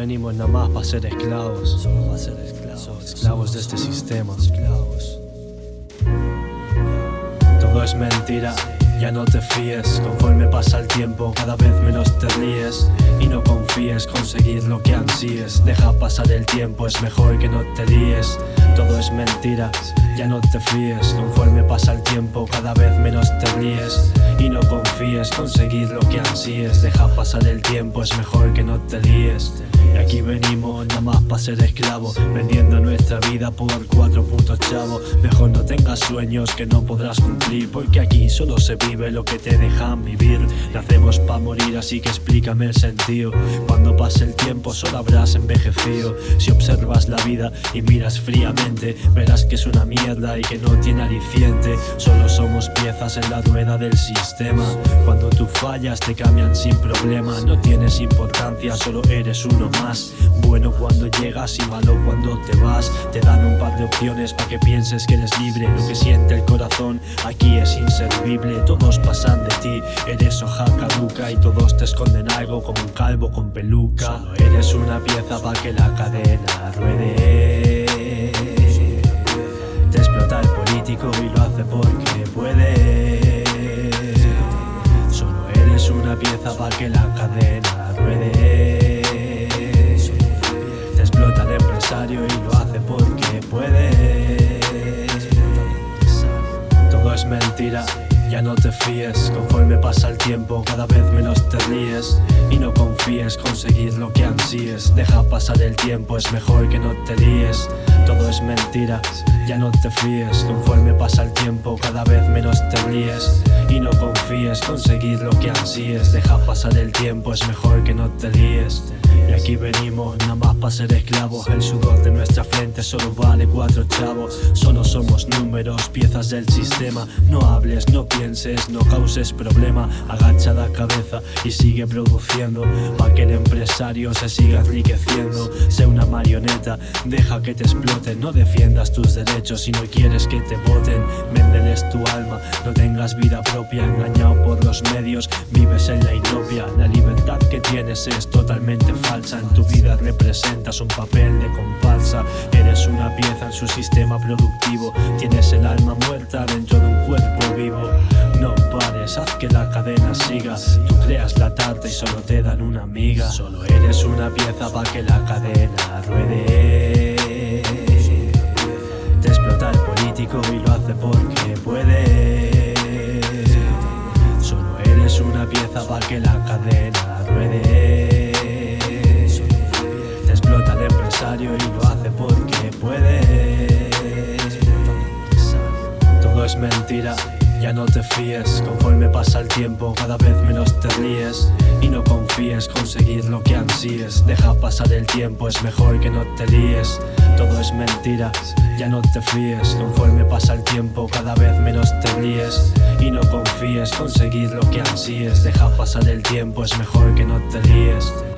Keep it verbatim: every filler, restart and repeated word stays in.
venimos nada más para ser esclavos, solo para ser esclavos, esclavos de este sistema. Esclavos. Todo es mentira, ya no te fíes. Conforme pasa el tiempo, cada vez menos te ríes. Y no confíes, conseguir lo que ansíes. Deja pasar el tiempo, es mejor que no te líes. Todo es mentira, ya no te fíes. Conforme pasa el tiempo, cada vez menos te ríes. Y no confíes, conseguir lo que ansíes. Deja pasar el tiempo, es mejor que no te líes. Y aquí venimos nada más para ser esclavos, vendiendo nuestra vida por cuatro puntos chavos. Mejor no tengas sueños que no podrás cumplir, porque aquí solo se vive lo que te dejan vivir. Nacemos pa' morir, así que explícame el sentido. Cuando pase el tiempo solo habrás envejecido. Si observas la vida y miras fríamente, verás que es una mierda y que no tiene aliciente. Solo somos piezas en la rueda del sistema. Cuando tú fallas te cambian sin problema. No tienes importancia, solo eres uno más. Bueno cuando llegas y malo cuando te vas. Te dan un par de opciones para que pienses que eres libre. Lo que siente el corazón aquí es inservible. Todos pasan de ti, eres hoja caduca, y todos te esconden algo como un calvo con peluca. Solo eres una pieza para que la cadena ruede. Te explota el político y lo hace porque puede. Solo eres una pieza para que la cadena ruede. Te explota el empresario y lo hace porque puede. Todo es mentira, ya no te fíes. Conforme pasa el tiempo, cada vez menos te ríes. Y no confíes, conseguir lo que ansíes. Deja pasar el tiempo, es mejor que no te líes. Todo es mentira, ya no te fíes. Conforme pasa el tiempo, cada vez menos te ríes. Y no confíes, conseguir lo que ansíes. Deja pasar el tiempo, es mejor que no te líes. Y aquí venimos nada más para ser esclavos. El sudor de nuestra frente solo vale cuatro chavos. Solo somos números, piezas del sistema. No hables, no pienses, no causes problema. Agacha la cabeza y sigue produciendo, pa' que el empresario se siga enriqueciendo. Sé una marioneta, deja que te exploten. No defiendas tus derechos si no quieres que te voten. Véndeles tu alma, no tengas vida propia. Engañado por los medios, vives en la inopia. La libertad que tienes es totalmente falsa. En tu vida representas un papel de comparsa. Eres una pieza en su sistema productivo. Tienes el alma muerta dentro de un cuerpo vivo. No pares, haz que la cadena siga. Tú creas la tarta y solo te dan una amiga. Solo eres una pieza para que la cadena ruede. Te explota el político y lo hace porque puede. Solo eres una pieza para que la cadena ruede. Te explota el empresario y lo hace porque puede. Todo es mentira, ya no te fíes. Conforme pasa el tiempo, cada vez menos te ríes. Y no confíes, conseguir lo que ansíes. Deja pasar el tiempo, es mejor que no te líes. Todo es mentira, ya no te fíes. Conforme pasa el tiempo, cada vez menos te ríes. Y no confíes, conseguir lo que ansíes. Deja pasar el tiempo, es mejor que no te líes.